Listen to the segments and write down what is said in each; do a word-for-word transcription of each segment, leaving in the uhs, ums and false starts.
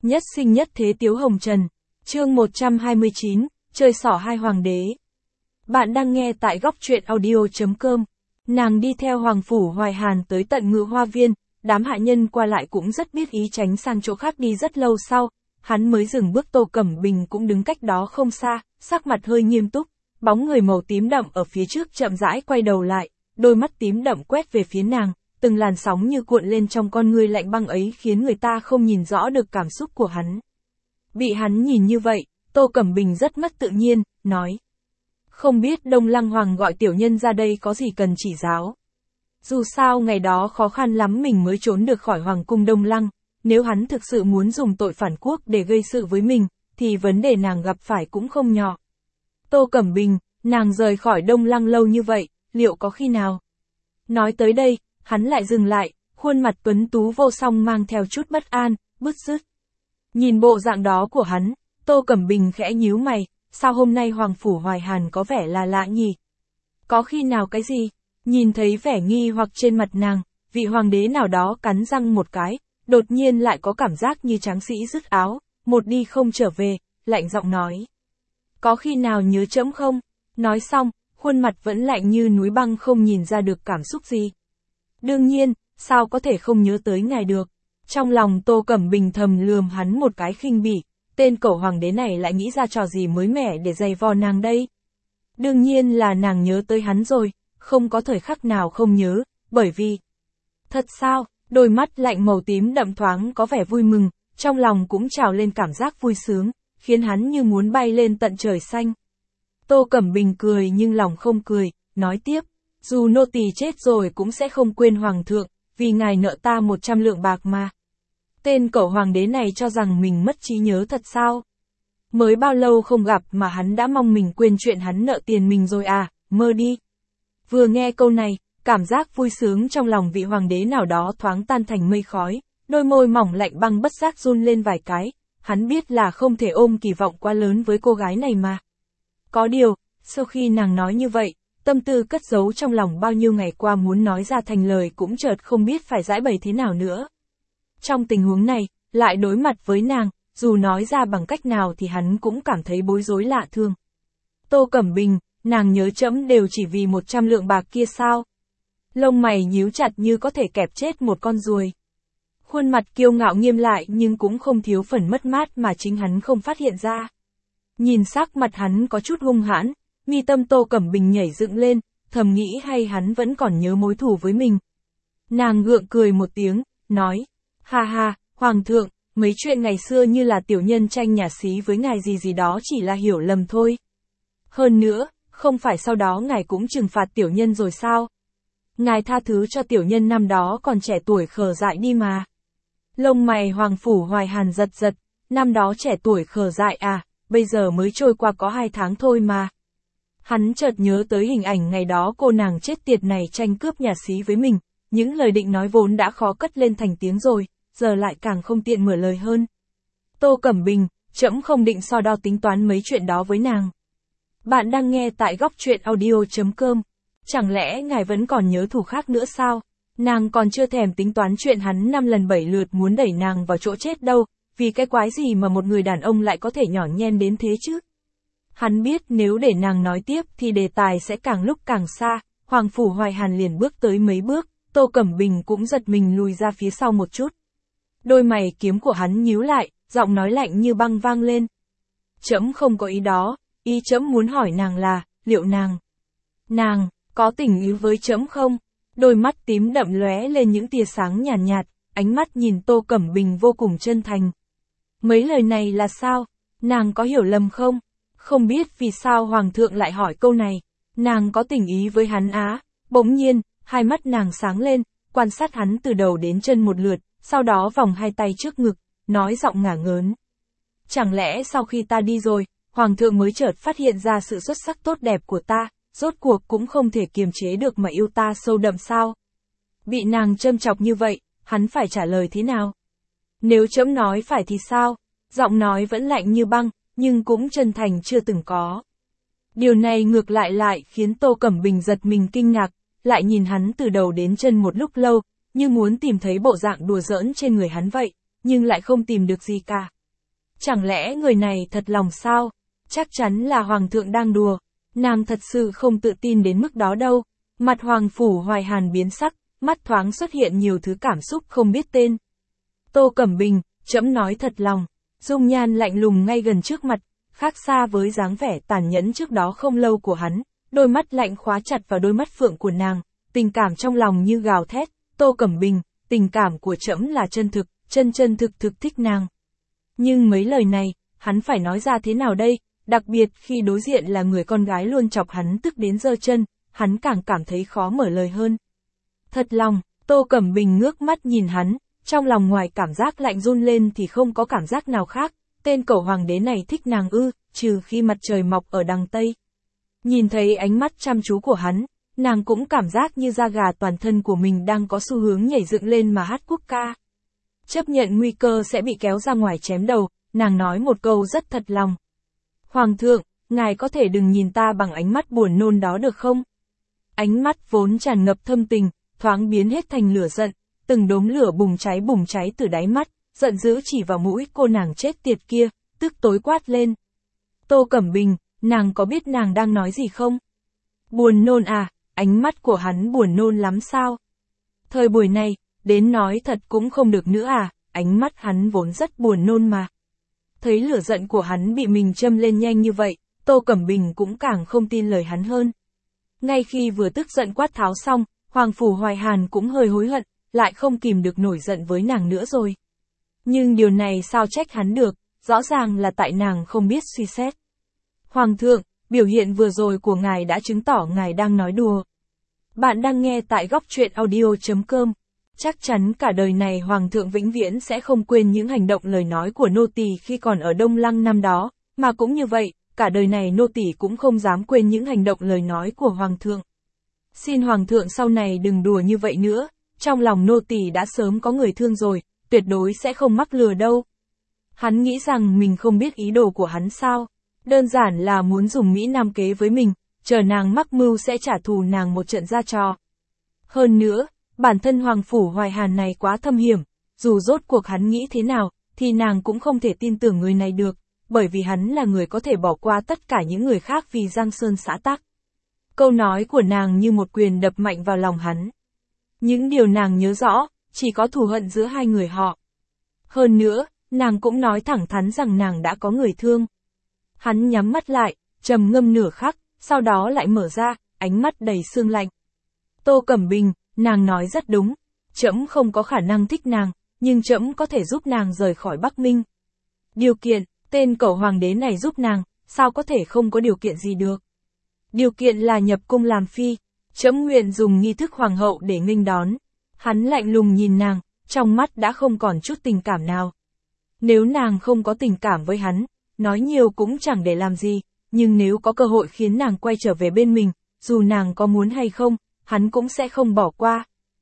Nhất sinh nhất thế Tiếu Hồng Trần. Chương một trăm hai mươi chín, chơi xỏ hai hoàng đế. Bạn đang nghe tại góc truyện audio chấm com. Nàng đi theo Hoàng Phủ Hoài Hàn tới tận Ngự Hoa Viên, đám hạ nhân qua lại cũng rất biết ý tránh sang chỗ khác đi. Rất lâu sau, hắn mới dừng bước. Tô Cẩm Bình cũng đứng cách đó không xa, sắc mặt hơi nghiêm túc, bóng người màu tím đậm ở phía trước chậm rãi quay đầu lại, đôi mắt tím đậm quét về phía nàng, từng làn sóng như cuộn lên trong con ngươi lạnh băng ấy khiến người ta không nhìn rõ được cảm xúc của hắn. Bị hắn nhìn như vậy, Tô Cẩm Bình rất mất tự nhiên, nói: "Không biết Đông Lăng Hoàng gọi tiểu nhân ra đây có gì cần chỉ giáo. Dù sao ngày đó khó khăn lắm mình mới trốn được khỏi Hoàng cung Đông Lăng, nếu hắn thực sự muốn dùng tội phản quốc để gây sự với mình, thì vấn đề nàng gặp phải cũng không nhỏ." Tô Cẩm Bình, nàng rời khỏi Đông Lăng lâu như vậy, liệu có khi nào? Nói tới đây, hắn lại dừng lại, khuôn mặt tuấn tú vô song mang theo chút bất an, bứt rứt. Nhìn bộ dạng đó của hắn, Tô Cẩm Bình khẽ nhíu mày, sao hôm nay Hoàng Phủ Hoài Hàn có vẻ là lạ nhỉ? Có khi nào cái gì? Nhìn thấy vẻ nghi hoặc trên mặt nàng, vị hoàng đế nào đó cắn răng một cái, đột nhiên lại có cảm giác như tráng sĩ dứt áo, một đi không trở về, lạnh giọng nói: "Có khi nào nhớ trẫm không?" Nói xong, khuôn mặt vẫn lạnh như núi băng, không nhìn ra được cảm xúc gì. Đương nhiên, sao có thể không nhớ tới ngài được. Trong lòng Tô Cẩm Bình thầm lườm hắn một cái khinh bỉ, tên cẩu hoàng đế này lại nghĩ ra trò gì mới mẻ để giày vò nàng đây. Đương nhiên là nàng nhớ tới hắn rồi, không có thời khắc nào không nhớ, bởi vì... Thật sao? Đôi mắt lạnh màu tím đậm thoáng có vẻ vui mừng, trong lòng cũng trào lên cảm giác vui sướng, khiến hắn như muốn bay lên tận trời xanh. Tô Cẩm Bình cười nhưng lòng không cười, nói tiếp: "Dù nô tỳ chết rồi cũng sẽ không quên hoàng thượng, vì ngài nợ ta một trăm lượng bạc mà." Tên cẩu hoàng đế này cho rằng mình mất trí nhớ thật sao? Mới bao lâu không gặp mà hắn đã mong mình quên chuyện hắn nợ tiền mình rồi à, mơ đi. Vừa nghe câu này, cảm giác vui sướng trong lòng vị hoàng đế nào đó thoáng tan thành mây khói, đôi môi mỏng lạnh băng bất giác run lên vài cái, hắn biết là không thể ôm kỳ vọng quá lớn với cô gái này mà. Có điều, sau khi nàng nói như vậy, tâm tư cất giấu trong lòng bao nhiêu ngày qua muốn nói ra thành lời cũng chợt không biết phải giải bày thế nào nữa. Trong tình huống này, lại đối mặt với nàng, dù nói ra bằng cách nào thì hắn cũng cảm thấy bối rối lạ thường. Tô Cẩm Bình, nàng nhớ trẫm đều chỉ vì một trăm lượng bạc kia sao? Lông mày nhíu chặt như có thể kẹp chết một con ruồi. Khuôn mặt kiêu ngạo nghiêm lại nhưng cũng không thiếu phần mất mát mà chính hắn không phát hiện ra. Nhìn sắc mặt hắn có chút hung hãn, mi tâm Tô Cẩm Bình nhảy dựng lên, thầm nghĩ hay hắn vẫn còn nhớ mối thù với mình. Nàng gượng cười một tiếng, nói: "Ha ha, Hoàng thượng, mấy chuyện ngày xưa như là tiểu nhân tranh nhà xí với ngài gì gì đó chỉ là hiểu lầm thôi. Hơn nữa, không phải sau đó ngài cũng trừng phạt tiểu nhân rồi sao? Ngài tha thứ cho tiểu nhân năm đó còn trẻ tuổi khờ dại đi mà." Lông mày Hoàng Phủ Hoài Hàn giật giật, năm đó trẻ tuổi khờ dại à, bây giờ mới trôi qua có hai tháng thôi mà. Hắn chợt nhớ tới hình ảnh ngày đó cô nàng chết tiệt này tranh cướp nhà xí với mình, những lời định nói vốn đã khó cất lên thành tiếng rồi, giờ lại càng không tiện mở lời hơn. Tô Cẩm Bình, trẫm không định so đo tính toán mấy chuyện đó với nàng. Bạn đang nghe tại góc truyện audio chấm com. Chẳng lẽ ngài vẫn còn nhớ thù khác nữa sao? Nàng còn chưa thèm tính toán chuyện hắn năm lần bảy lượt muốn đẩy nàng vào chỗ chết đâu, vì cái quái gì mà một người đàn ông lại có thể nhỏ nhen đến thế chứ? Hắn biết nếu để nàng nói tiếp thì đề tài sẽ càng lúc càng xa, Hoàng Phủ Hoài Hàn liền bước tới mấy bước, Tô Cẩm Bình cũng giật mình lùi ra phía sau một chút. Đôi mày kiếm của hắn nhíu lại, giọng nói lạnh như băng vang lên: "Trẫm không có ý đó, ý trẫm muốn hỏi nàng là, liệu nàng, nàng, có tình ý với trẫm không?" Đôi mắt tím đậm lóe lên những tia sáng nhàn nhạt, nhạt, ánh mắt nhìn Tô Cẩm Bình vô cùng chân thành. Mấy lời này là sao? Nàng có hiểu lầm không? Không biết vì sao Hoàng thượng lại hỏi câu này, nàng có tình ý với hắn á? Bỗng nhiên, hai mắt nàng sáng lên, quan sát hắn từ đầu đến chân một lượt, sau đó vòng hai tay trước ngực, nói giọng ngả ngớn: "Chẳng lẽ sau khi ta đi rồi, Hoàng thượng mới chợt phát hiện ra sự xuất sắc tốt đẹp của ta, rốt cuộc cũng không thể kiềm chế được mà yêu ta sâu đậm sao?" Bị nàng châm chọc như vậy, hắn phải trả lời thế nào? Nếu trẫm nói phải thì sao? Giọng nói vẫn lạnh như băng, nhưng cũng chân thành chưa từng có. Điều này ngược lại lại khiến Tô Cẩm Bình giật mình kinh ngạc, lại nhìn hắn từ đầu đến chân một lúc lâu, như muốn tìm thấy bộ dạng đùa giỡn trên người hắn vậy, nhưng lại không tìm được gì cả. Chẳng lẽ người này thật lòng sao? Chắc chắn là Hoàng thượng đang đùa. Nàng thật sự không tự tin đến mức đó đâu. Mặt Hoàng Phủ Hoài Hàn biến sắc, mắt thoáng xuất hiện nhiều thứ cảm xúc không biết tên. Tô Cẩm Bình, trẫm nói thật lòng. Dung nhan lạnh lùng ngay gần trước mặt, khác xa với dáng vẻ tàn nhẫn trước đó không lâu của hắn. Đôi mắt lạnh khóa chặt vào đôi mắt phượng của nàng, tình cảm trong lòng như gào thét. Tô Cẩm Bình, tình cảm của trẫm là chân thực, chân chân thực thực thích nàng. Nhưng mấy lời này, hắn phải nói ra thế nào đây, đặc biệt khi đối diện là người con gái luôn chọc hắn tức đến giơ chân, hắn càng cảm thấy khó mở lời hơn. Thật lòng, Tô Cẩm Bình ngước mắt nhìn hắn, trong lòng ngoài cảm giác lạnh run lên thì không có cảm giác nào khác, tên cẩu hoàng đế này thích nàng ư, trừ khi mặt trời mọc ở đằng Tây. Nhìn thấy ánh mắt chăm chú của hắn, nàng cũng cảm giác như da gà toàn thân của mình đang có xu hướng nhảy dựng lên mà hát quốc ca. Chấp nhận nguy cơ sẽ bị kéo ra ngoài chém đầu, nàng nói một câu rất thật lòng. Hoàng thượng, ngài có thể đừng nhìn ta bằng ánh mắt buồn nôn đó được không? Ánh mắt vốn tràn ngập thâm tình, thoáng biến hết thành lửa giận, từng đốm lửa bùng cháy bùng cháy từ đáy mắt, giận dữ chỉ vào mũi cô nàng chết tiệt kia, tức tối quát lên. Tô Cẩm Bình, nàng có biết nàng đang nói gì không? Buồn nôn à, ánh mắt của hắn buồn nôn lắm sao? Thời buổi này, đến nói thật cũng không được nữa à, ánh mắt hắn vốn rất buồn nôn mà. Thấy lửa giận của hắn bị mình châm lên nhanh như vậy, Tô Cẩm Bình cũng càng không tin lời hắn hơn. Ngay khi vừa tức giận quát tháo xong, Hoàng Phủ Hoài Hàn cũng hơi hối hận, lại không kìm được nổi giận với nàng nữa rồi. Nhưng điều này sao trách hắn được, rõ ràng là tại nàng không biết suy xét. Hoàng thượng, biểu hiện vừa rồi của ngài đã chứng tỏ ngài đang nói đùa. Bạn đang nghe tại góc truyện audio chấm com. Chắc chắn cả đời này Hoàng thượng vĩnh viễn sẽ không quên những hành động lời nói của nô tỳ khi còn ở Đông Lăng năm đó, mà cũng như vậy, cả đời này nô tỳ cũng không dám quên những hành động lời nói của Hoàng thượng. Xin Hoàng thượng sau này đừng đùa như vậy nữa, trong lòng nô tỳ đã sớm có người thương rồi, tuyệt đối sẽ không mắc lừa đâu. Hắn nghĩ rằng mình không biết ý đồ của hắn sao, đơn giản là muốn dùng Mỹ Nam kế với mình, chờ nàng mắc mưu sẽ trả thù nàng một trận ra trò. Hơn nữa, bản thân Hoàng Phủ Hoài Hàn này quá thâm hiểm, dù rốt cuộc hắn nghĩ thế nào, thì nàng cũng không thể tin tưởng người này được, bởi vì hắn là người có thể bỏ qua tất cả những người khác vì Giang Sơn xã tắc. Câu nói của nàng như một quyền đập mạnh vào lòng hắn. Những điều nàng nhớ rõ, chỉ có thù hận giữa hai người họ. Hơn nữa, nàng cũng nói thẳng thắn rằng nàng đã có người thương. Hắn nhắm mắt lại, trầm ngâm nửa khắc, sau đó lại mở ra, ánh mắt đầy sương lạnh. Tô Cẩm Bình, nàng nói rất đúng, trẫm không có khả năng thích nàng, nhưng trẫm có thể giúp nàng rời khỏi Bắc Minh. Điều kiện, tên cẩu hoàng đế này giúp nàng, sao có thể không có điều kiện gì được. Điều kiện là nhập cung làm phi, trẫm nguyện dùng nghi thức hoàng hậu để nghênh đón. Hắn lạnh lùng nhìn nàng, trong mắt đã không còn chút tình cảm nào. Nếu nàng không có tình cảm với hắn, nói nhiều cũng chẳng để làm gì, nhưng nếu có cơ hội khiến nàng quay trở về bên mình, dù nàng có muốn hay không, hắn cũng sẽ không bỏ qua.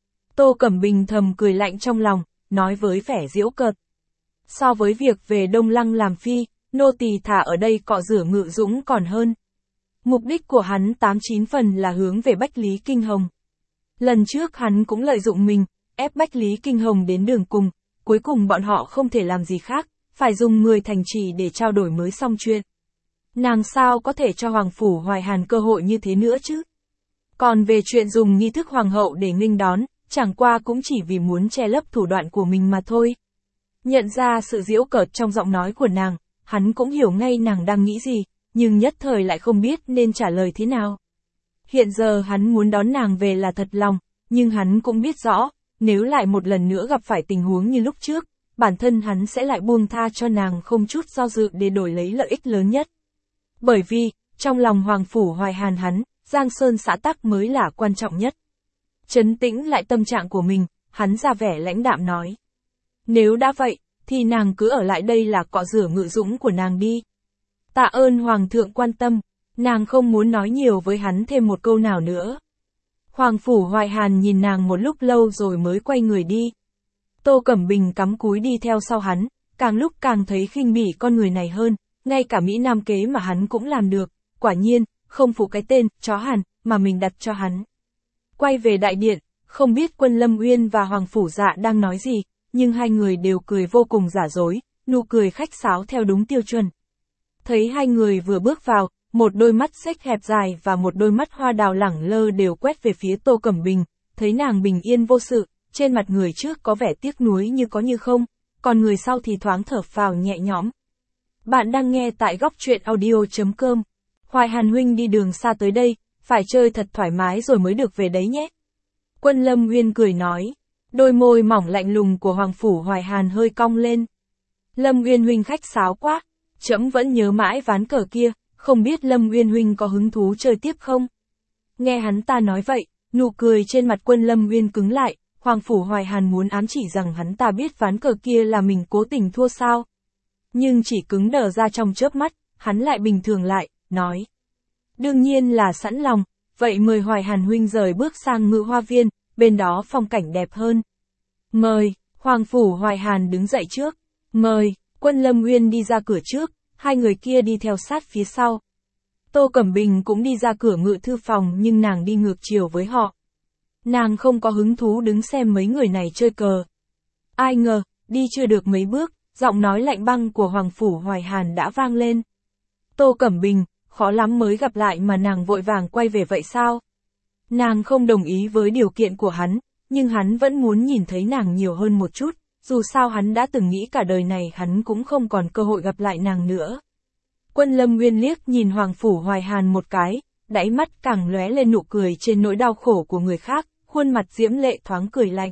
Tô Cẩm Bình thầm cười lạnh trong lòng, nói với vẻ giễu cợt. So với việc về Đông Lăng làm phi, nô tỳ thả ở đây cọ rửa Ngự Dũng còn hơn. Mục đích của hắn tám chín phần là hướng về Bách Lý Kinh Hồng. Lần trước hắn cũng lợi dụng mình, ép Bách Lý Kinh Hồng đến đường cùng, cuối cùng bọn họ không thể làm gì khác, phải dùng mười thành trì để trao đổi mới xong chuyện. Nàng sao có thể cho Hoàng Phủ Hoài Hàn cơ hội như thế nữa chứ? Còn về chuyện dùng nghi thức hoàng hậu để nghênh đón, chẳng qua cũng chỉ vì muốn che lấp thủ đoạn của mình mà thôi. Nhận ra sự giễu cợt trong giọng nói của nàng, hắn cũng hiểu ngay nàng đang nghĩ gì, nhưng nhất thời lại không biết nên trả lời thế nào. Hiện giờ hắn muốn đón nàng về là thật lòng, nhưng hắn cũng biết rõ, nếu lại một lần nữa gặp phải tình huống như lúc trước, bản thân hắn sẽ lại buông tha cho nàng không chút do dự để đổi lấy lợi ích lớn nhất. Bởi vì, trong lòng Hoàng Phủ Hoài Hàn hắn, Giang Sơn xã tắc mới là quan trọng nhất. Trấn tĩnh lại tâm trạng của mình, hắn ra vẻ lãnh đạm nói. Nếu đã vậy, thì nàng cứ ở lại đây là cọ rửa Ngự Dũng của nàng đi. Tạ ơn Hoàng thượng quan tâm, nàng không muốn nói nhiều với hắn thêm một câu nào nữa. Hoàng Phủ Hoài Hàn nhìn nàng một lúc lâu rồi mới quay người đi. Tô Cẩm Bình cắm cúi đi theo sau hắn, càng lúc càng thấy khinh bỉ con người này hơn, ngay cả Mỹ Nam kế mà hắn cũng làm được, quả nhiên, không phụ cái tên, chó Hàn, mà mình đặt cho hắn. Quay về đại điện, không biết Quân Lâm Uyên và Hoàng Phủ Dạ đang nói gì, nhưng hai người đều cười vô cùng giả dối, nụ cười khách sáo theo đúng tiêu chuẩn. Thấy hai người vừa bước vào, một đôi mắt xếch hẹp dài và một đôi mắt hoa đào lẳng lơ đều quét về phía Tô Cẩm Bình, thấy nàng bình yên vô sự, trên mặt người trước có vẻ tiếc nuối như có như không, còn người sau thì thoáng thở phào nhẹ nhõm. Bạn đang nghe tại góc truyện audio chấm com. Hoài Hàn huynh đi đường xa tới đây, phải chơi thật thoải mái rồi mới được về đấy nhé. Quân Lâm Uyên cười nói, đôi môi mỏng lạnh lùng của Hoàng Phủ Hoài Hàn hơi cong lên. Lâm Uyên huynh khách sáo quá, trẫm vẫn nhớ mãi ván cờ kia, không biết Lâm Uyên huynh có hứng thú chơi tiếp không? Nghe hắn ta nói vậy, nụ cười trên mặt Quân Lâm Uyên cứng lại, Hoàng Phủ Hoài Hàn muốn ám chỉ rằng hắn ta biết ván cờ kia là mình cố tình thua sao. Nhưng chỉ cứng đờ ra trong chớp mắt, hắn lại bình thường lại, nói. Đương nhiên là sẵn lòng, vậy mời Hoài Hàn huynh rời bước sang Ngự Hoa Viên, bên đó phong cảnh đẹp hơn. Mời, Hoàng Phủ Hoài Hàn đứng dậy trước. Mời, Quân Lâm Uyên đi ra cửa trước, hai người kia đi theo sát phía sau. Tô Cẩm Bình cũng đi ra cửa ngự thư phòng nhưng nàng đi ngược chiều với họ. Nàng không có hứng thú đứng xem mấy người này chơi cờ. Ai ngờ, đi chưa được mấy bước, giọng nói lạnh băng của Hoàng Phủ Hoài Hàn đã vang lên. Tô Cẩm Bình, khó lắm mới gặp lại mà nàng vội vàng quay về vậy sao? Nàng không đồng ý với điều kiện của hắn, nhưng hắn vẫn muốn nhìn thấy nàng nhiều hơn một chút, dù sao hắn đã từng nghĩ cả đời này hắn cũng không còn cơ hội gặp lại nàng nữa. Quân Lâm Nguyên liếc nhìn Hoàng Phủ Hoài Hàn một cái, đáy mắt càng lóe lên nụ cười trên nỗi đau khổ của người khác, khuôn mặt diễm lệ thoáng cười lạnh.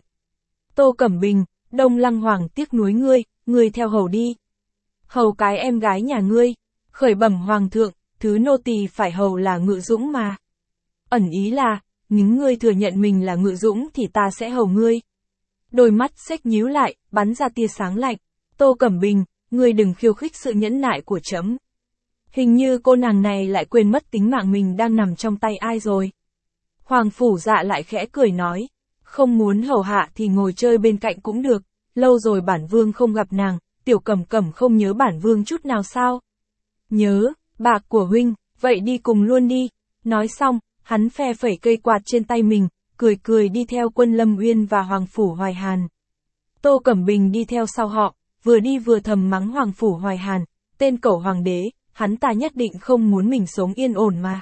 Tô Cẩm Bình, Đông Lăng Hoàng tiếc nuối ngươi, ngươi theo hầu đi. Hầu cái em gái nhà ngươi, khởi bẩm Hoàng thượng, thứ nô tỳ phải hầu là Ngự Dũng mà. Ẩn ý là, những ngươi thừa nhận mình là Ngự Dũng thì ta sẽ hầu ngươi. Đôi mắt xếch nhíu lại, bắn ra tia sáng lạnh. Tô Cẩm Bình, ngươi đừng khiêu khích sự nhẫn nại của trẫm. Hình như cô nàng này lại quên mất tính mạng mình đang nằm trong tay ai rồi. Hoàng Phủ Dạ lại khẽ cười nói, không muốn hầu hạ thì ngồi chơi bên cạnh cũng được, lâu rồi bản vương không gặp nàng, tiểu Cẩm Cẩm không nhớ bản vương chút nào sao? Nhớ, bạc của huynh, vậy đi cùng luôn đi. Nói xong, hắn phe phẩy cây quạt trên tay mình, cười cười đi theo Quân Lâm Uyên và Hoàng Phủ Hoài Hàn. Tô Cẩm Bình đi theo sau họ, vừa đi vừa thầm mắng Hoàng Phủ Hoài Hàn, tên cẩu hoàng đế, hắn ta nhất định không muốn mình sống yên ổn mà.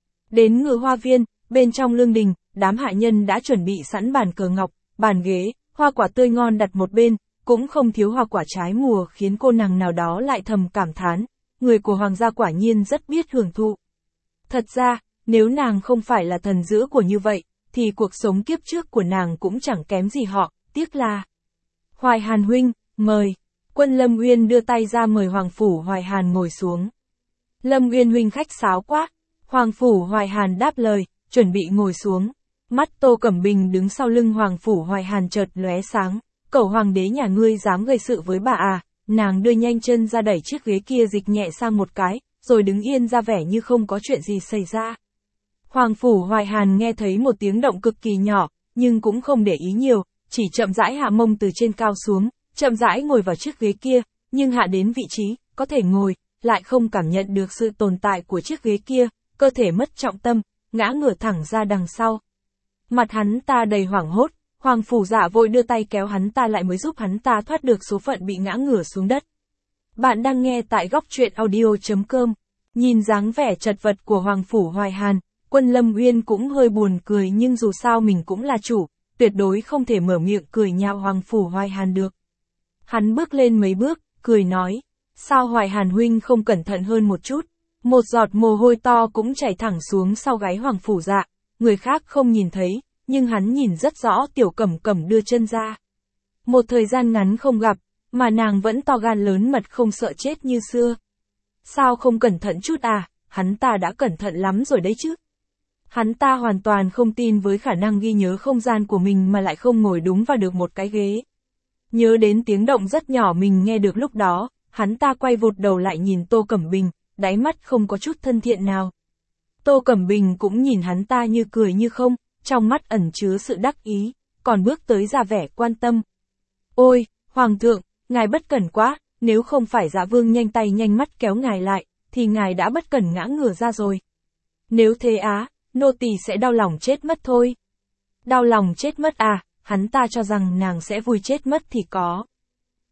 Đến Ngự Hoa Viên, bên trong lương đình, đám hạ nhân đã chuẩn bị sẵn bàn cờ ngọc, bàn ghế, hoa quả tươi ngon đặt một bên, cũng không thiếu hoa quả trái mùa khiến cô nàng nào đó lại thầm cảm thán, người của hoàng gia quả nhiên rất biết hưởng thụ. Thật ra, nếu nàng không phải là thần dữ của như vậy, thì cuộc sống kiếp trước của nàng cũng chẳng kém gì họ, tiếc là. Hoài Hàn huynh, mời. Quân Lâm Uyên đưa tay ra mời Hoàng Phủ Hoài Hàn ngồi xuống. Lâm Uyên huynh khách sáo quá. Hoàng Phủ Hoài Hàn đáp lời, chuẩn bị ngồi xuống. Mắt Tô Cẩm Bình đứng sau lưng Hoàng Phủ Hoài Hàn chợt lóe sáng. Cẩu hoàng đế nhà ngươi dám gây sự với bà à? Nàng đưa nhanh chân ra đẩy chiếc ghế kia dịch nhẹ sang một cái, rồi đứng yên ra vẻ như không có chuyện gì xảy ra. Hoàng Phủ Hoài Hàn nghe thấy một tiếng động cực kỳ nhỏ, nhưng cũng không để ý nhiều, chỉ chậm rãi hạ mông từ trên cao xuống, chậm rãi ngồi vào chiếc ghế kia, nhưng hạ đến vị trí, có thể ngồi, lại không cảm nhận được sự tồn tại của chiếc ghế kia, cơ thể mất trọng tâm, ngã ngửa thẳng ra đằng sau. Mặt hắn ta đầy hoảng hốt, Hoàng Phủ Dạ vội đưa tay kéo hắn ta lại mới giúp hắn ta thoát được số phận bị ngã ngửa xuống đất. Bạn đang nghe tại góc truyện audio chấm com. Nhìn dáng vẻ chật vật của Hoàng Phủ Hoài Hàn, Quân Lâm Uyên cũng hơi buồn cười nhưng dù sao mình cũng là chủ, tuyệt đối không thể mở miệng cười nhạo Hoàng Phủ Hoài Hàn được. Hắn bước lên mấy bước, cười nói, sao Hoài Hàn huynh không cẩn thận hơn một chút, một giọt mồ hôi to cũng chảy thẳng xuống sau gáy Hoàng Phủ Dạ, người khác không nhìn thấy, nhưng hắn nhìn rất rõ tiểu Cẩm Cẩm đưa chân ra. Một thời gian ngắn không gặp, mà nàng vẫn to gan lớn mật không sợ chết như xưa. Sao không cẩn thận chút à, hắn ta đã cẩn thận lắm rồi đấy chứ. Hắn ta hoàn toàn không tin với khả năng ghi nhớ không gian của mình mà lại không ngồi đúng vào được một cái ghế. Nhớ đến tiếng động rất nhỏ mình nghe được lúc đó, hắn ta quay vụt đầu lại nhìn Tô Cẩm Bình, đáy mắt không có chút thân thiện nào. Tô Cẩm Bình cũng nhìn hắn ta như cười như không, trong mắt ẩn chứa sự đắc ý, còn bước tới ra vẻ quan tâm. Ôi, Hoàng thượng, ngài bất cẩn quá, nếu không phải Dạ Vương nhanh tay nhanh mắt kéo ngài lại, thì ngài đã bất cẩn ngã ngửa ra rồi. Nếu thế á, nô tỳ sẽ đau lòng chết mất thôi. Đau lòng chết mất à, hắn ta cho rằng nàng sẽ vui chết mất thì có.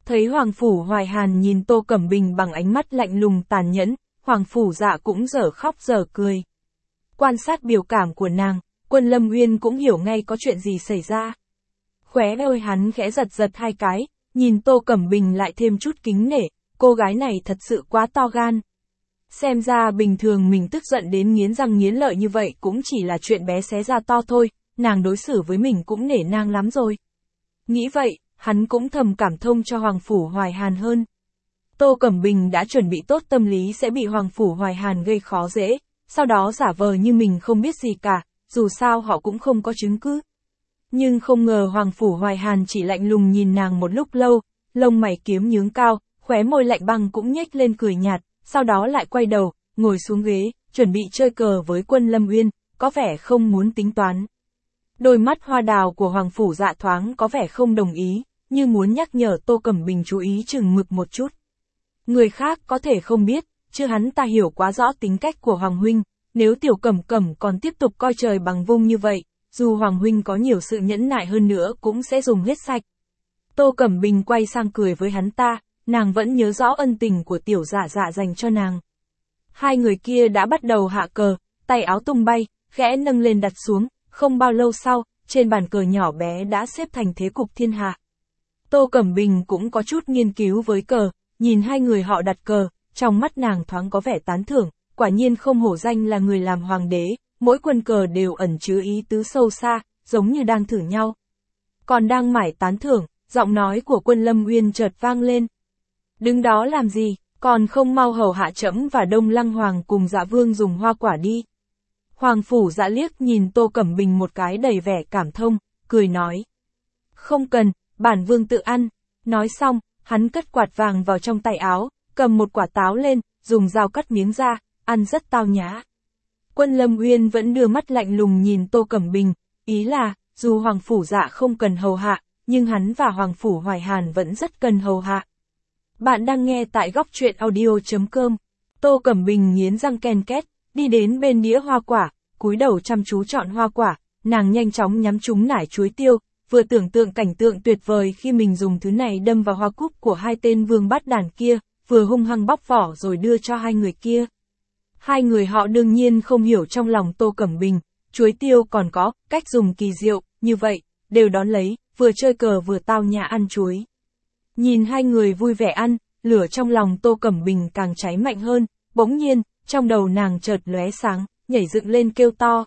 Thấy Hoàng Phủ Hoài Hàn nhìn Tô Cẩm Bình bằng ánh mắt lạnh lùng tàn nhẫn, Hoàng Phủ Dạ cũng dở khóc dở cười. Quan sát biểu cảm của nàng, Quân Lâm Uyên cũng hiểu ngay có chuyện gì xảy ra. Khóe môi hắn khẽ giật giật hai cái, nhìn Tô Cẩm Bình lại thêm chút kính nể, cô gái này thật sự quá to gan. Xem ra bình thường mình tức giận đến nghiến răng nghiến lợi như vậy cũng chỉ là chuyện bé xé ra to thôi, nàng đối xử với mình cũng nể nang lắm rồi. Nghĩ vậy, hắn cũng thầm cảm thông cho Hoàng Phủ Hoài Hàn hơn. Tô Cẩm Bình đã chuẩn bị tốt tâm lý sẽ bị Hoàng Phủ Hoài Hàn gây khó dễ, sau đó giả vờ như mình không biết gì cả, dù sao họ cũng không có chứng cứ. Nhưng không ngờ Hoàng Phủ Hoài Hàn chỉ lạnh lùng nhìn nàng một lúc lâu, lông mày kiếm nhướng cao, khóe môi lạnh băng cũng nhếch lên cười nhạt, sau đó lại quay đầu, ngồi xuống ghế, chuẩn bị chơi cờ với Quân Lâm Uyên, có vẻ không muốn tính toán. Đôi mắt hoa đào của Hoàng Phủ Dạ thoáng có vẻ không đồng ý, như muốn nhắc nhở Tô Cẩm Bình chú ý chừng mực một chút. Người khác có thể không biết, chứ hắn ta hiểu quá rõ tính cách của Hoàng Huynh, nếu Tiểu Cẩm Cẩm còn tiếp tục coi trời bằng vung như vậy, dù Hoàng Huynh có nhiều sự nhẫn nại hơn nữa cũng sẽ dùng hết sạch. Tô Cẩm Bình quay sang cười với hắn ta, nàng vẫn nhớ rõ ân tình của Tiểu Dạ Dạ dành cho nàng. Hai người kia đã bắt đầu hạ cờ, tay áo tung bay, khẽ nâng lên đặt xuống, không bao lâu sau, trên bàn cờ nhỏ bé đã xếp thành thế cục thiên hạ. Tô Cẩm Bình cũng có chút nghiên cứu với cờ, nhìn hai người họ đặt cờ, trong mắt nàng thoáng có vẻ tán thưởng, quả nhiên không hổ danh là người làm hoàng đế, mỗi quân cờ đều ẩn chứa ý tứ sâu xa, giống như đang thử nhau. Còn đang mải tán thưởng, giọng nói của Quân Lâm Uyên chợt vang lên. Đứng đó làm gì, còn không mau hầu hạ trẫm và Đông Lăng Hoàng cùng Dạ Vương dùng hoa quả đi. Hoàng Phủ Dạ liếc nhìn Tô Cẩm Bình một cái đầy vẻ cảm thông, cười nói. Không cần, bản vương tự ăn. Nói xong, hắn cất quạt vàng vào trong tay áo, cầm một quả táo lên, dùng dao cắt miếng ra, ăn rất tao nhã. Quân Lâm Uyên vẫn đưa mắt lạnh lùng nhìn Tô Cẩm Bình, ý là, dù Hoàng Phủ Dạ không cần hầu hạ, nhưng hắn và Hoàng Phủ Hoài Hàn vẫn rất cần hầu hạ. Bạn đang nghe tại góc truyện audio chấm com. Tô Cẩm Bình nghiến răng ken két, đi đến bên đĩa hoa quả, cúi đầu chăm chú chọn hoa quả, nàng nhanh chóng nhắm trúng nải chuối tiêu, vừa tưởng tượng cảnh tượng tuyệt vời khi mình dùng thứ này đâm vào hoa cúc của hai tên vương bát đàn kia, vừa hung hăng bóc vỏ rồi đưa cho hai người kia. Hai người họ đương nhiên không hiểu trong lòng Tô Cẩm Bình, chuối tiêu còn có cách dùng kỳ diệu, như vậy, đều đón lấy, vừa chơi cờ vừa tao nhã ăn chuối. Nhìn hai người vui vẻ ăn, lửa trong lòng Tô Cẩm Bình càng cháy mạnh hơn, bỗng nhiên, trong đầu nàng chợt lóe sáng, nhảy dựng lên kêu to.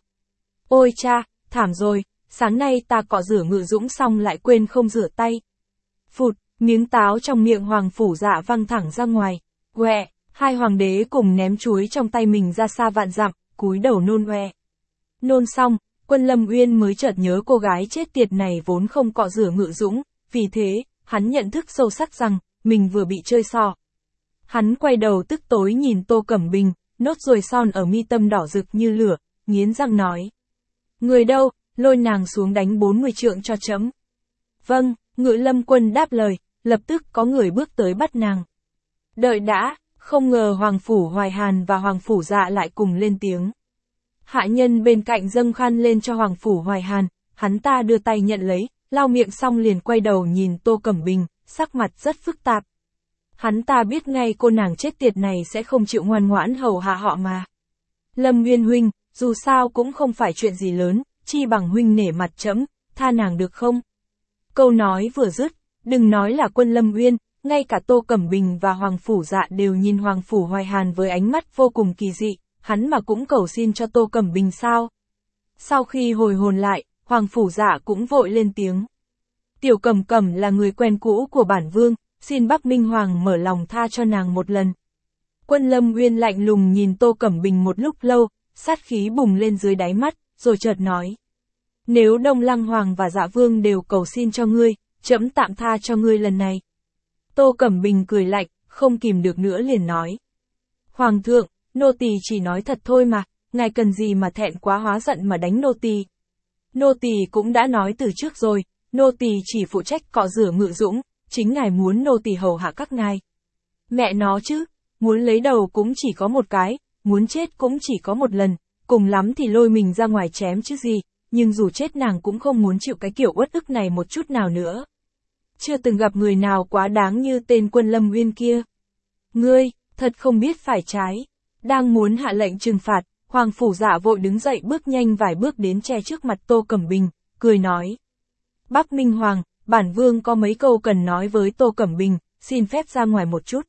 Ôi cha, thảm rồi, sáng nay ta cọ rửa Ngự Dũng xong lại quên không rửa tay. Phụt, miếng táo trong miệng Hoàng Phủ Dạ văng thẳng ra ngoài. Quẹ, hai hoàng đế cùng ném chuối trong tay mình ra xa vạn dặm, cúi đầu nôn oe. Nôn xong, Quân Lâm Uyên mới chợt nhớ cô gái chết tiệt này vốn không cọ rửa Ngự Dũng, vì thế, hắn nhận thức sâu sắc rằng, mình vừa bị chơi xỏ. Hắn quay đầu tức tối nhìn Tô Cẩm Bình, nốt ruồi son ở mi tâm đỏ rực như lửa, nghiến răng nói. Người đâu, lôi nàng xuống đánh bốn mươi trượng cho trẫm. Vâng, Ngự Lâm Quân đáp lời, lập tức có người bước tới bắt nàng. Đợi đã, không ngờ Hoàng Phủ Hoài Hàn và Hoàng Phủ Dạ lại cùng lên tiếng. Hạ nhân bên cạnh dâng khăn lên cho Hoàng Phủ Hoài Hàn, hắn ta đưa tay nhận lấy, lau miệng xong liền quay đầu nhìn Tô Cẩm Bình, sắc mặt rất phức tạp. Hắn ta biết ngay cô nàng chết tiệt này sẽ không chịu ngoan ngoãn hầu hạ họ mà. Lâm Uyên huynh, dù sao cũng không phải chuyện gì lớn, chi bằng huynh nể mặt trẫm, tha nàng được không? Câu nói vừa dứt, đừng nói là Quân Lâm Uyên, ngay cả Tô Cẩm Bình và Hoàng Phủ Dạ đều nhìn Hoàng Phủ Hoài Hàn với ánh mắt vô cùng kỳ dị, hắn mà cũng cầu xin cho Tô Cẩm Bình sao? Sau khi hồi hồn lại, Hoàng Phủ Dạ cũng vội lên tiếng. Tiểu Cẩm Cẩm là người quen cũ của bản vương, xin Bắc Minh Hoàng mở lòng tha cho nàng một lần. Quân Lâm Uyên lạnh lùng nhìn Tô Cẩm Bình một lúc lâu, sát khí bùng lên dưới đáy mắt, rồi chợt nói. Nếu Đông Lăng Hoàng và Dạ Vương đều cầu xin cho ngươi, trẫm tạm tha cho ngươi lần này. Tô Cẩm Bình cười lạnh, không kìm được nữa liền nói. Hoàng thượng, nô tỳ chỉ nói thật thôi mà, ngài cần gì mà thẹn quá hóa giận mà đánh nô tỳ. Nô tỳ cũng đã nói từ trước rồi, nô tỳ chỉ phụ trách cọ rửa Ngự Dũng, chính ngài muốn nô tỳ hầu hạ các ngài. Mẹ nó chứ, muốn lấy đầu cũng chỉ có một cái, muốn chết cũng chỉ có một lần, cùng lắm thì lôi mình ra ngoài chém chứ gì, nhưng dù chết nàng cũng không muốn chịu cái kiểu uất ức này một chút nào nữa. chưa từng gặp người nào quá đáng như tên Quân Lâm Uyên kia. Ngươi, thật không biết phải trái. Đang muốn hạ lệnh trừng phạt, Hoàng Phủ Dạ vội đứng dậy bước nhanh vài bước đến che trước mặt Tô Cẩm Bình, cười nói. Bắc Minh Hoàng, bản vương có mấy câu cần nói với Tô Cẩm Bình, xin phép ra ngoài một chút.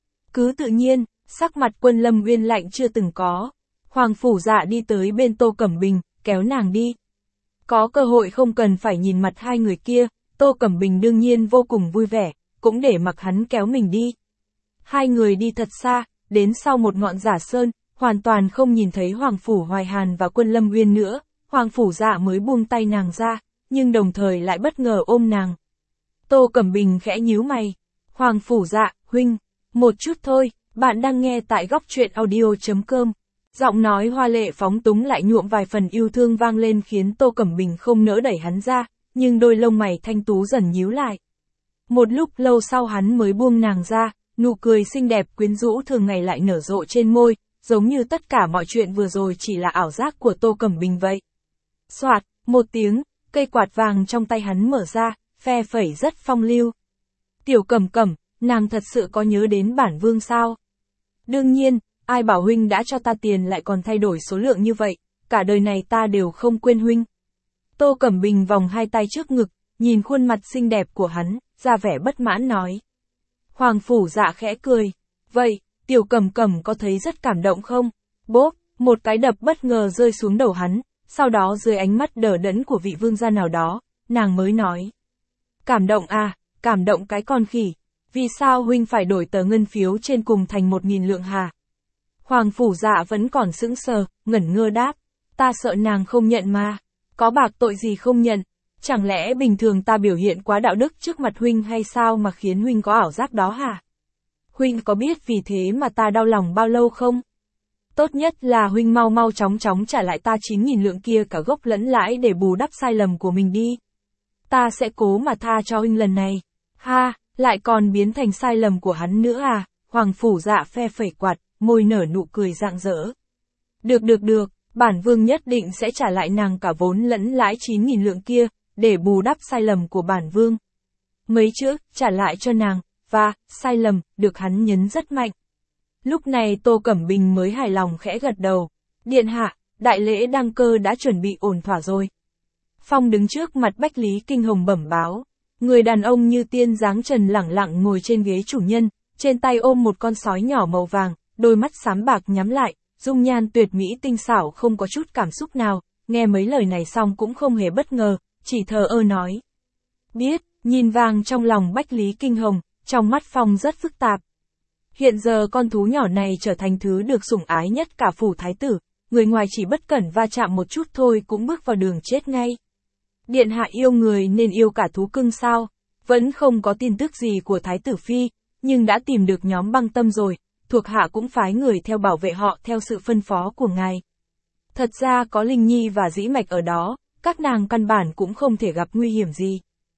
Cứ tự nhiên, sắc mặt Quân Lâm Uyên lạnh chưa từng có. Hoàng Phủ Dạ đi tới bên Tô Cẩm Bình, kéo nàng đi. Có cơ hội không cần phải nhìn mặt hai người kia, Tô Cẩm Bình đương nhiên vô cùng vui vẻ, cũng để mặc hắn kéo mình đi. Hai người đi thật xa, đến sau một ngọn giả sơn, hoàn toàn không nhìn thấy Hoàng Phủ Hoài Hàn và Quân Lâm Uyên nữa, Hoàng Phủ Dạ mới buông tay nàng ra, nhưng đồng thời lại bất ngờ ôm nàng. Tô Cẩm Bình khẽ nhíu mày. Hoàng Phủ Dạ, huynh, một chút thôi, bạn đang nghe tại góc truyện audio chấm com. Giọng nói hoa lệ phóng túng lại nhuộm vài phần yêu thương vang lên khiến Tô Cẩm Bình không nỡ đẩy hắn ra, nhưng đôi lông mày thanh tú dần nhíu lại. Một lúc lâu sau hắn mới buông nàng ra, nụ cười xinh đẹp quyến rũ thường ngày lại nở rộ trên môi, giống như tất cả mọi chuyện vừa rồi chỉ là ảo giác của Tô Cẩm Bình vậy. Soạt, một tiếng, cây quạt vàng trong tay hắn mở ra, phe phẩy rất phong lưu. Tiểu Cẩm Cẩm, nàng thật sự có nhớ đến bản vương sao? Đương nhiên, ai bảo huynh đã cho ta tiền lại còn thay đổi số lượng như vậy, cả đời này ta đều không quên huynh. Tô Cẩm Bình vòng hai tay trước ngực, nhìn khuôn mặt xinh đẹp của hắn, ra vẻ bất mãn nói. Hoàng Phủ Dạ khẽ cười. Vậy, Tiểu Cẩm Cẩm có thấy rất cảm động không? Bốp, một cái đập bất ngờ rơi xuống đầu hắn, sau đó dưới ánh mắt đờ đẫn của vị vương gia nào đó, nàng mới nói. Cảm động à, cảm động cái con khỉ. Vì sao huynh phải đổi tờ ngân phiếu trên cùng thành một nghìn lượng hà? Hoàng Phủ Dạ vẫn còn sững sờ, ngẩn ngơ đáp. Ta sợ nàng không nhận mà. Có bạc tội gì không nhận? Chẳng lẽ bình thường ta biểu hiện quá đạo đức trước mặt huynh hay sao mà khiến huynh có ảo giác đó hả? Huynh có biết vì thế mà ta đau lòng bao lâu không? Tốt nhất là huynh mau mau chóng chóng trả lại ta chín nghìn lượng kia cả gốc lẫn lãi để bù đắp sai lầm của mình đi. Ta sẽ cố mà tha cho huynh lần này. Ha, lại còn biến thành sai lầm của hắn nữa à? Hoàng Phủ Dạ phe phẩy quạt, môi nở nụ cười rạng rỡ. Được được được, bản vương nhất định sẽ trả lại nàng cả vốn lẫn lãi chín nghìn lượng kia, để bù đắp sai lầm của bản vương. Mấy chữ, trả lại cho nàng, và, sai lầm, được hắn nhấn rất mạnh. Lúc này Tô Cẩm Bình mới hài lòng khẽ gật đầu. Điện hạ, đại lễ đăng cơ đã chuẩn bị ổn thỏa rồi. Phong đứng trước mặt Bách Lý Kinh Hồng bẩm báo. Người đàn ông như tiên dáng trần lẳng lặng ngồi trên ghế chủ nhân, trên tay ôm một con sói nhỏ màu vàng, đôi mắt xám bạc nhắm lại, dung nhan tuyệt mỹ tinh xảo không có chút cảm xúc nào, nghe mấy lời này xong cũng không hề bất ngờ, chỉ thờ ơ nói. Biết, nhìn vàng trong lòng Bách Lý Kinh Hồng, trong mắt Phong rất phức tạp. Hiện giờ con thú nhỏ này trở thành thứ được sủng ái nhất cả phủ thái tử, người ngoài chỉ bất cẩn va chạm một chút thôi cũng bước vào đường chết ngay. Điện hạ yêu người nên yêu cả thú cưng sao? Vẫn không có tin tức gì của thái tử phi, nhưng đã tìm được nhóm Băng Tâm rồi, thuộc hạ cũng phái người theo bảo vệ họ theo sự phân phó của ngài. Thật ra có Linh Nhi và Dĩ Mạch ở đó, các nàng căn bản cũng không thể gặp nguy hiểm gì.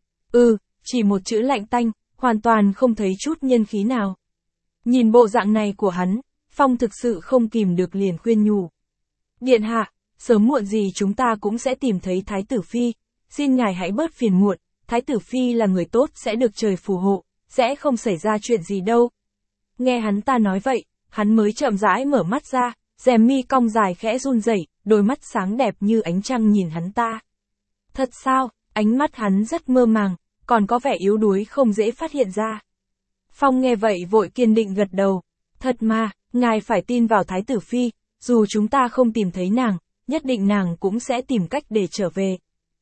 Ừ, chỉ một chữ lạnh tanh, hoàn toàn không thấy chút nhân khí nào. Nhìn bộ dạng này của hắn, Phong thực sự không kìm được liền khuyên nhủ. Điện hạ, sớm muộn gì chúng ta cũng sẽ tìm thấy Thái tử Phi, xin ngài hãy bớt phiền muộn, Thái tử Phi là người tốt sẽ được trời phù hộ, sẽ không xảy ra chuyện gì đâu. Nghe hắn ta nói vậy, hắn mới chậm rãi mở mắt ra, rèm mi cong dài khẽ run rẩy, đôi mắt sáng đẹp như ánh trăng nhìn hắn ta. Thật sao, ánh mắt hắn rất mơ màng, còn có vẻ yếu đuối không dễ phát hiện ra. Phong nghe vậy vội kiên định gật đầu. Thật mà, ngài phải tin vào Thái tử Phi, dù chúng ta không tìm thấy nàng, nhất định nàng cũng sẽ tìm cách để trở về.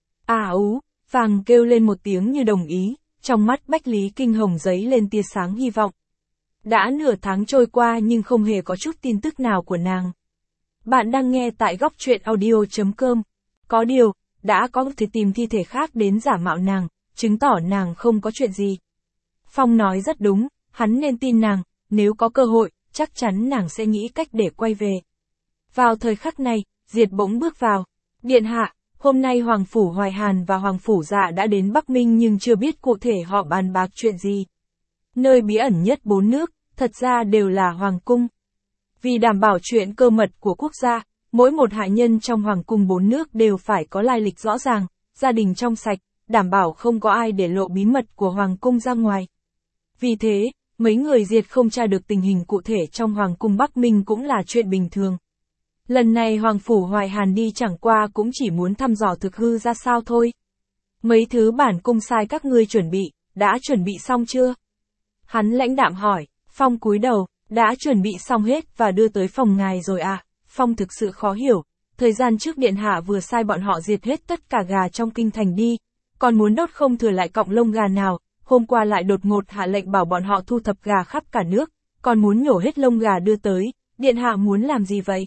À ú, vàng kêu lên một tiếng như đồng ý, trong mắt Bách Lý Kinh Hồng giấy lên tia sáng hy vọng. Đã nửa tháng trôi qua nhưng không hề có chút tin tức nào của nàng. Bạn đang nghe tại góc truyện audio chấm com. Có điều, đã có thể tìm thi thể khác đến giả mạo nàng, chứng tỏ nàng không có chuyện gì. Phong nói rất đúng, hắn nên tin nàng, nếu có cơ hội, chắc chắn nàng sẽ nghĩ cách để quay về. Vào thời khắc này, Diệt bỗng bước vào. Điện hạ, hôm nay Hoàng Phủ Hoài Hàn và Hoàng Phủ Dạ đã đến Bắc Minh nhưng chưa biết cụ thể họ bàn bạc chuyện gì. Nơi bí ẩn nhất bốn nước, thật ra đều là Hoàng Cung. Vì đảm bảo chuyện cơ mật của quốc gia, mỗi một hạ nhân trong Hoàng Cung bốn nước đều phải có lai lịch rõ ràng, gia đình trong sạch, đảm bảo không có ai để lộ bí mật của Hoàng cung ra ngoài. Vì thế, mấy người Diệt không tra được tình hình cụ thể trong Hoàng cung Bắc Minh cũng là chuyện bình thường. Lần này Hoàng Phủ Hoài Hàn đi chẳng qua cũng chỉ muốn thăm dò thực hư ra sao thôi. Mấy thứ bản cung sai các ngươi chuẩn bị, đã chuẩn bị xong chưa? Hắn lãnh đạm hỏi. Phong cúi đầu, đã chuẩn bị xong hết và đưa tới phòng ngài rồi à? Phong thực sự khó hiểu, thời gian trước điện hạ vừa sai bọn họ diệt hết tất cả gà trong kinh thành đi, còn muốn đốt không thừa lại cọng lông gà nào, hôm qua lại đột ngột hạ lệnh bảo bọn họ thu thập gà khắp cả nước, còn muốn nhổ hết lông gà đưa tới, điện hạ muốn làm gì vậy?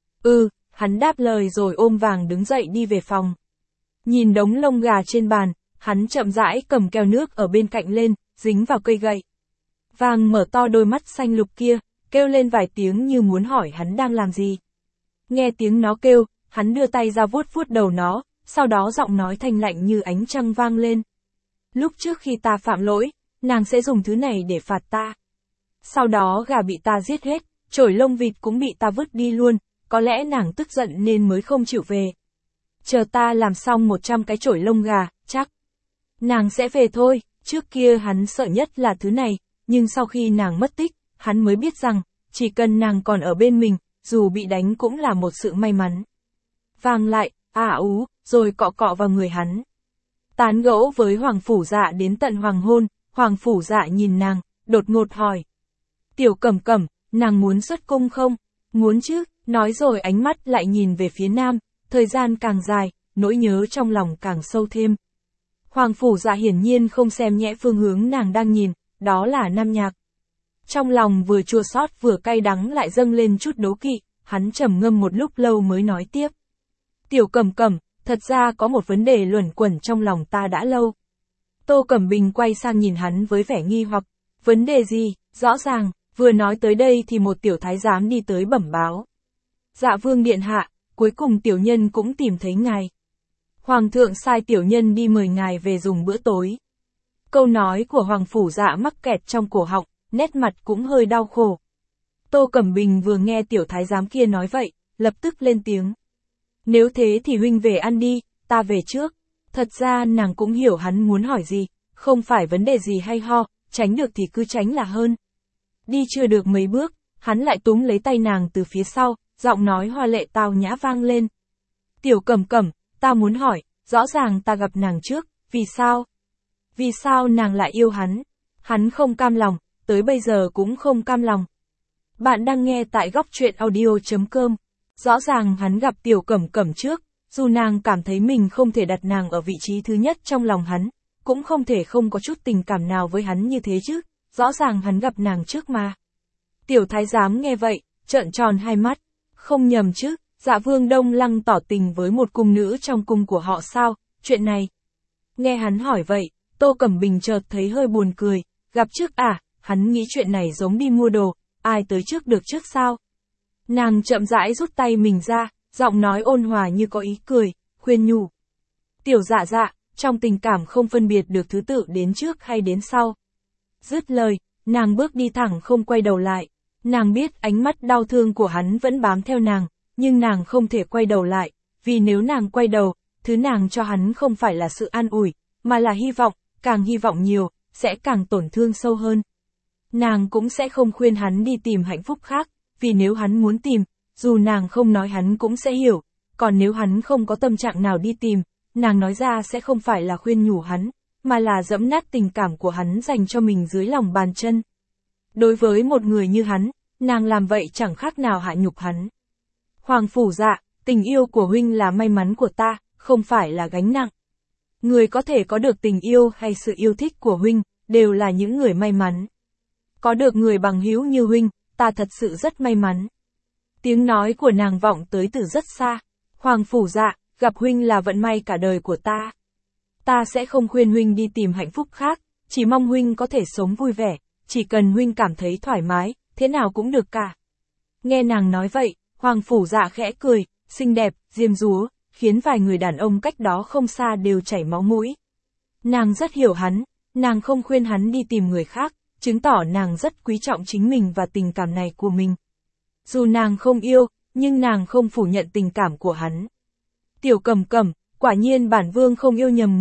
Ừ, hắn đáp lời rồi ôm vàng đứng dậy đi về phòng. Nhìn đống lông gà trên bàn, hắn chậm rãi cầm keo nước ở bên cạnh lên, dính vào cây gậy. Vàng mở to đôi mắt xanh lục kia, kêu lên vài tiếng như muốn hỏi hắn đang làm gì. Nghe tiếng nó kêu, hắn đưa tay ra vuốt vuốt đầu nó, sau đó giọng nói thanh lạnh như ánh trăng vang lên. Lúc trước khi ta phạm lỗi, nàng sẽ dùng thứ này để phạt ta. Sau đó gà bị ta giết hết, chổi lông vịt cũng bị ta vứt đi luôn, có lẽ nàng tức giận nên mới không chịu về. Chờ ta làm xong một trăm cái chổi lông gà, chắc nàng sẽ về thôi. Trước kia hắn sợ nhất là thứ này, nhưng sau khi nàng mất tích, hắn mới biết rằng, chỉ cần nàng còn ở bên mình, dù bị đánh cũng là một sự may mắn. Vang lại, ả ú, rồi cọ cọ vào người hắn. Tán gẫu với Hoàng Phủ Dạ đến tận hoàng hôn, Hoàng Phủ Dạ nhìn nàng, đột ngột hỏi. Tiểu Cẩm Cẩm, nàng muốn xuất cung không? Muốn chứ, nói rồi ánh mắt lại nhìn về phía nam, thời gian càng dài, nỗi nhớ trong lòng càng sâu thêm. Hoàng Phủ Dạ hiển nhiên không xem nhẹ phương hướng nàng đang nhìn, đó là Nam Nhạc. Trong lòng vừa chua xót vừa cay đắng lại dâng lên chút đố kỵ, hắn trầm ngâm một lúc lâu mới nói tiếp. Tiểu Cẩm Cẩm, thật ra có một vấn đề luẩn quẩn trong lòng ta đã lâu. Tô Cẩm Bình quay sang nhìn hắn với vẻ nghi hoặc, vấn đề gì, rõ ràng, vừa nói tới đây thì một tiểu thái giám đi tới bẩm báo. Dạ vương điện hạ, cuối cùng tiểu nhân cũng tìm thấy ngài. Hoàng thượng sai tiểu nhân đi mời ngài về dùng bữa tối. Câu nói của Hoàng Phủ Dạ mắc kẹt trong cổ họng, nét mặt cũng hơi đau khổ. Tô Cẩm Bình vừa nghe tiểu thái giám kia nói vậy, lập tức lên tiếng. Nếu thế thì huynh về ăn đi, ta về trước. Thật ra nàng cũng hiểu hắn muốn hỏi gì, không phải vấn đề gì hay ho, tránh được thì cứ tránh là hơn. Đi chưa được mấy bước, hắn lại túm lấy tay nàng từ phía sau, giọng nói hoa lệ tao nhã vang lên. Tiểu Cẩm Cẩm, ta muốn hỏi, rõ ràng ta gặp nàng trước, vì sao? Vì sao nàng lại yêu hắn? Hắn không cam lòng, tới bây giờ cũng không cam lòng. Bạn đang nghe tại góc truyện audio chấm com. Rõ ràng hắn gặp Tiểu Cẩm Cẩm trước, dù nàng cảm thấy mình không thể đặt nàng ở vị trí thứ nhất trong lòng hắn, cũng không thể không có chút tình cảm nào với hắn như thế chứ, rõ ràng hắn gặp nàng trước mà. Tiểu thái giám nghe vậy, trợn tròn hai mắt, không nhầm chứ, Dạ vương Đông Lăng tỏ tình với một cung nữ trong cung của họ sao, chuyện này. Nghe hắn hỏi vậy, Tô Cẩm Bình chợt thấy hơi buồn cười, gặp trước à, hắn nghĩ chuyện này giống đi mua đồ, ai tới trước được trước sao. Nàng chậm rãi rút tay mình ra, giọng nói ôn hòa như có ý cười, khuyên nhủ. Tiểu dạ dạ, trong tình cảm không phân biệt được thứ tự đến trước hay đến sau. Dứt lời, nàng bước đi thẳng không quay đầu lại. Nàng biết ánh mắt đau thương của hắn vẫn bám theo nàng, nhưng nàng không thể quay đầu lại, vì nếu nàng quay đầu, thứ nàng cho hắn không phải là sự an ủi, mà là hy vọng, càng hy vọng nhiều, sẽ càng tổn thương sâu hơn. Nàng cũng sẽ không khuyên hắn đi tìm hạnh phúc khác, vì nếu hắn muốn tìm, dù nàng không nói hắn cũng sẽ hiểu, còn nếu hắn không có tâm trạng nào đi tìm, nàng nói ra sẽ không phải là khuyên nhủ hắn, mà là dẫm nát tình cảm của hắn dành cho mình dưới lòng bàn chân. Đối với một người như hắn, nàng làm vậy chẳng khác nào hạ nhục hắn. Hoàng Phủ Dạ, tình yêu của huynh là may mắn của ta, không phải là gánh nặng. Người có thể có được tình yêu hay sự yêu thích của huynh, đều là những người may mắn. Có được người bằng hữu như huynh, ta thật sự rất may mắn. Tiếng nói của nàng vọng tới từ rất xa. Hoàng Phủ Dạ, gặp huynh là vận may cả đời của ta. Ta sẽ không khuyên huynh đi tìm hạnh phúc khác, chỉ mong huynh có thể sống vui vẻ, chỉ cần huynh cảm thấy thoải mái, thế nào cũng được cả. Nghe nàng nói vậy, Hoàng Phủ Dạ khẽ cười, xinh đẹp, diêm dúa, khiến vài người đàn ông cách đó không xa đều chảy máu mũi. Nàng rất hiểu hắn, nàng không khuyên hắn đi tìm người khác, chứng tỏ nàng rất quý trọng chính mình và tình cảm này của mình. Dù nàng không yêu, nhưng nàng không phủ nhận tình cảm của hắn. Tiểu Cẩm Cẩm, quả nhiên bản vương không yêu nhầm người,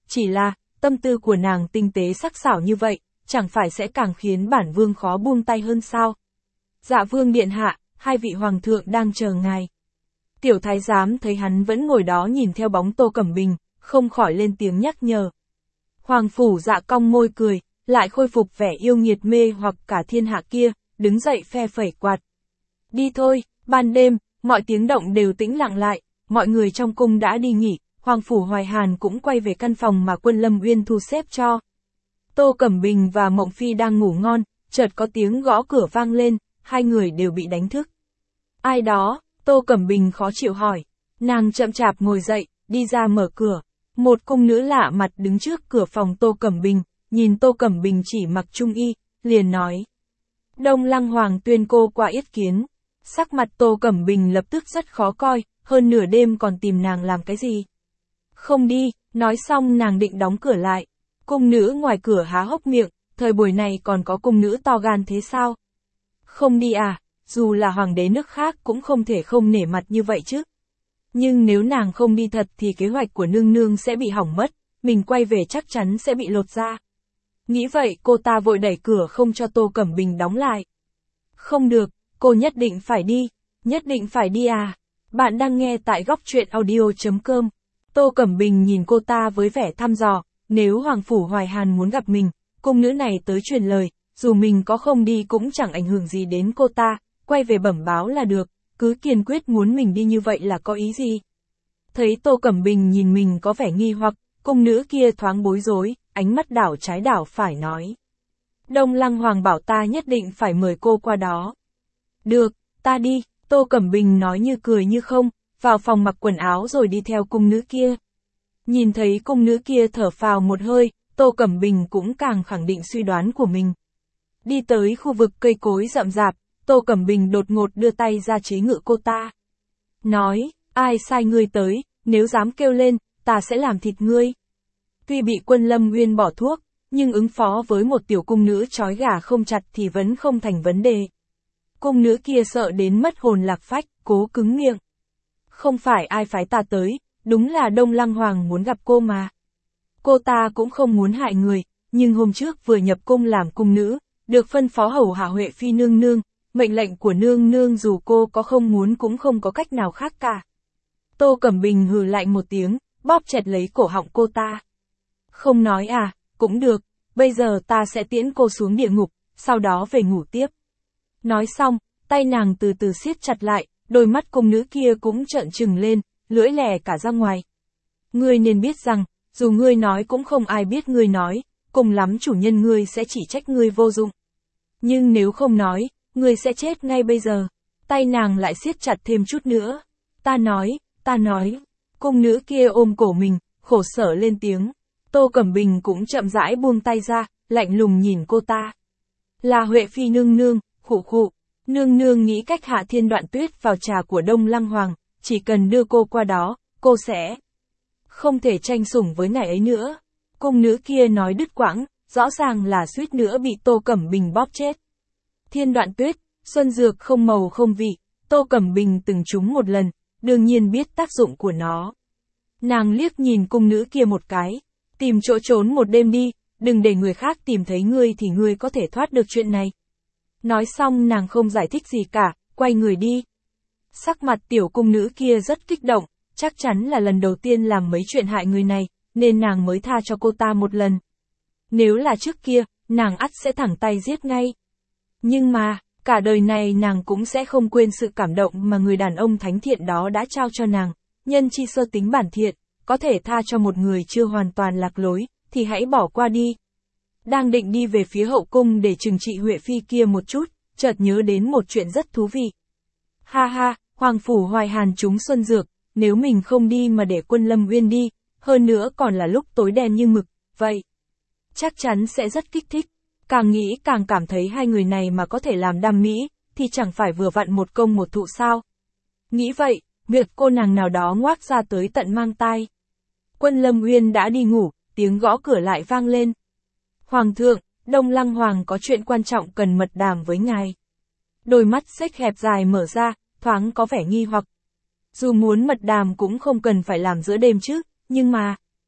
chỉ là, tâm tư của nàng tinh tế sắc sảo như vậy, chẳng phải sẽ càng khiến bản vương khó buông tay hơn sao? Dạ vương điện hạ, hai vị hoàng thượng đang chờ ngài. Tiểu thái giám thấy hắn vẫn ngồi đó nhìn theo bóng Tô Cẩm Bình, không khỏi lên tiếng nhắc nhở. Hoàng phủ dạ cong môi cười, lại khôi phục vẻ yêu nghiệt mê hoặc cả thiên hạ kia, đứng dậy phe phẩy quạt. Đi thôi, ban đêm, mọi tiếng động đều tĩnh lặng lại, mọi người trong cung đã đi nghỉ, Hoàng phủ Hoài Hàn cũng quay về căn phòng mà Quân Lâm Uyên thu xếp cho. Tô Cẩm Bình và Mộng Phi đang ngủ ngon, chợt có tiếng gõ cửa vang lên, hai người đều bị đánh thức. Ai đó? Tô Cẩm Bình khó chịu hỏi. Nàng chậm chạp ngồi dậy, đi ra mở cửa. Một cung nữ lạ mặt đứng trước cửa phòng Tô Cẩm Bình, nhìn Tô Cẩm Bình chỉ mặc trung y, liền nói. Đông Lăng Hoàng tuyên cô qua yết kiến. Sắc mặt Tô Cẩm Bình lập tức rất khó coi, hơn nửa đêm còn tìm nàng làm cái gì? Không đi, nói xong nàng định đóng cửa lại. Cung nữ ngoài cửa há hốc miệng, thời buổi này còn có cung nữ to gan thế sao? Không đi à, dù là hoàng đế nước khác cũng không thể không nể mặt như vậy chứ. Nhưng nếu nàng không đi thật thì kế hoạch của nương nương sẽ bị hỏng mất, mình quay về chắc chắn sẽ bị lột ra. Nghĩ vậy cô ta vội đẩy cửa không cho Tô Cẩm Bình đóng lại. Không được, cô nhất định phải đi, nhất định phải đi à. Bạn đang nghe tại góc truyện audio chấm com. Tô Cẩm Bình nhìn cô ta với vẻ thăm dò, nếu Hoàng phủ Hoài Hàn muốn gặp mình, cung nữ này tới truyền lời, dù mình có không đi cũng chẳng ảnh hưởng gì đến cô ta, quay về bẩm báo là được, cứ kiên quyết muốn mình đi như vậy là có ý gì? Thấy Tô Cẩm Bình nhìn mình có vẻ nghi hoặc, cung nữ kia thoáng bối rối, ánh mắt đảo trái đảo phải nói. Đông Lăng Hoàng bảo ta nhất định phải mời cô qua đó. Được, ta đi, Tô Cẩm Bình nói như cười như không, vào phòng mặc quần áo rồi đi theo cung nữ kia. Nhìn thấy cung nữ kia thở phào một hơi, Tô Cẩm Bình cũng càng khẳng định suy đoán của mình. Đi tới khu vực cây cối rậm rạp, Tô Cẩm Bình đột ngột đưa tay ra chế ngự cô ta. Nói, ai sai ngươi tới, nếu dám kêu lên, ta sẽ làm thịt ngươi. Tuy bị Quân Lâm Uyên bỏ thuốc, nhưng ứng phó với một tiểu cung nữ trói gà không chặt thì vẫn không thành vấn đề. Cung nữ kia sợ đến mất hồn lạc phách, cố cứng miệng. Không phải ai phái ta tới, đúng là Đông Lăng Hoàng muốn gặp cô mà. Cô ta cũng không muốn hại người, nhưng hôm trước vừa nhập cung làm cung nữ, được phân phó hầu hạ Huệ Phi nương nương, mệnh lệnh của nương nương dù cô có không muốn cũng không có cách nào khác cả. Tô Cẩm Bình hừ lạnh một tiếng, bóp chặt lấy cổ họng cô ta. Không nói à, cũng được, bây giờ ta sẽ tiễn cô xuống địa ngục, sau đó về ngủ tiếp. Nói xong, tay nàng từ từ siết chặt lại, đôi mắt cung nữ kia cũng trợn trừng lên, lưỡi lè cả ra ngoài. Ngươi nên biết rằng, dù ngươi nói cũng không ai biết ngươi nói, cùng lắm chủ nhân ngươi sẽ chỉ trách ngươi vô dụng. Nhưng nếu không nói, ngươi sẽ chết ngay bây giờ. Tay nàng lại siết chặt thêm chút nữa. Ta nói, ta nói. Cung nữ kia ôm cổ mình, khổ sở lên tiếng. Tô Cẩm Bình cũng chậm rãi buông tay ra, lạnh lùng nhìn cô ta. Là Huệ Phi nương nương, khụ khụ. Nương nương nghĩ cách hạ thiên đoạn tuyết vào trà của Đông Lăng Hoàng, chỉ cần đưa cô qua đó, cô sẽ không thể tranh sủng với ngài ấy nữa. Cung nữ kia nói đứt quãng, rõ ràng là suýt nữa bị Tô Cẩm Bình bóp chết. Thiên đoạn tuyết, xuân dược không màu không vị, Tô Cẩm Bình từng trúng một lần, đương nhiên biết tác dụng của nó. Nàng liếc nhìn cung nữ kia một cái, tìm chỗ trốn một đêm đi, đừng để người khác tìm thấy ngươi thì ngươi có thể thoát được chuyện này. Nói xong nàng không giải thích gì cả, quay người đi. Sắc mặt tiểu cung nữ kia rất kích động, chắc chắn là lần đầu tiên làm mấy chuyện hại người này, nên nàng mới tha cho cô ta một lần. Nếu là trước kia, nàng ắt sẽ thẳng tay giết ngay. Nhưng mà, cả đời này nàng cũng sẽ không quên sự cảm động mà người đàn ông thánh thiện đó đã trao cho nàng. Nhân chi sơ tính bản thiện, có thể tha cho một người chưa hoàn toàn lạc lối, thì hãy bỏ qua đi. Đang định đi về phía hậu cung để trừng trị Huệ Phi kia một chút, chợt nhớ đến một chuyện rất thú vị. Ha ha, Hoàng phủ Hoài Hàn trúng xuân dược, nếu mình không đi mà để Quân Lâm Uyên đi, hơn nữa còn là lúc tối đen như mực, vậy chắc chắn sẽ rất kích thích. Càng nghĩ càng cảm thấy hai người này mà có thể làm đam mỹ, thì chẳng phải vừa vặn một công một thụ sao. Nghĩ vậy, việc cô nàng nào đó ngoác ra tới tận mang tai. Quân Lâm Uyên đã đi ngủ, tiếng gõ cửa lại vang lên. Hoàng thượng, Đông Lăng Hoàng có chuyện quan trọng cần mật đàm với ngài. Đôi mắt xếch hẹp dài mở ra, thoáng có vẻ nghi hoặc. Dù muốn mật đàm cũng không cần phải làm giữa đêm chứ, nhưng mà...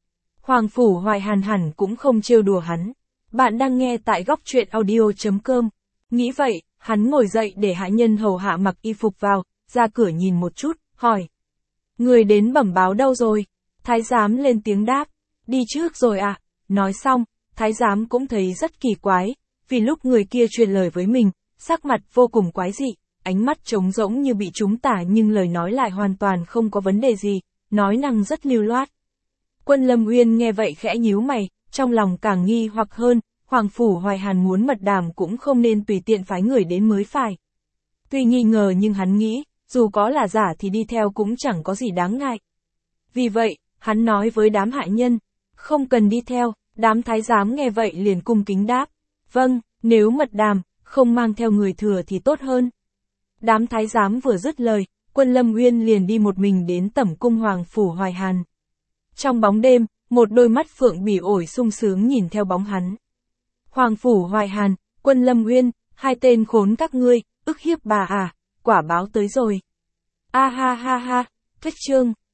Hoàng Phủ Hoài Hàn hẳn cũng không trêu đùa hắn. Bạn đang nghe tại góc truyện audio.com. Nghĩ vậy, hắn ngồi dậy để hạ nhân hầu hạ mặc y phục vào, ra cửa nhìn một chút, hỏi. Người đến bẩm báo đâu rồi? Thái giám lên tiếng đáp. Đi trước rồi à? Nói xong, thái giám cũng thấy rất kỳ quái, vì lúc người kia truyền lời với mình, sắc mặt vô cùng quái dị, ánh mắt trống rỗng như bị trúng tả nhưng lời nói lại hoàn toàn không có vấn đề gì, nói năng rất lưu loát. Quân Lâm Uyên nghe vậy khẽ nhíu mày, trong lòng càng nghi hoặc hơn, Hoàng Phủ Hoài Hàn muốn mật đàm cũng không nên tùy tiện phái người đến mới phải. Tuy nghi ngờ nhưng hắn nghĩ, dù có là giả thì đi theo cũng chẳng có gì đáng ngại. Vì vậy, hắn nói với đám hạ nhân, không cần đi theo, đám thái giám nghe vậy liền cung kính đáp. Vâng, nếu mật đàm, không mang theo người thừa thì tốt hơn. Đám thái giám vừa dứt lời, Quân Lâm Uyên liền đi một mình đến tẩm cung Hoàng Phủ Hoài Hàn. Trong bóng đêm, một đôi mắt phượng bỉ ổi sung sướng nhìn theo bóng hắn. Hoàng Phủ Hoài Hàn, Quân Lâm Uyên, hai tên khốn các ngươi, ức hiếp bà à, quả báo tới rồi. A ha ha ha, kết chương.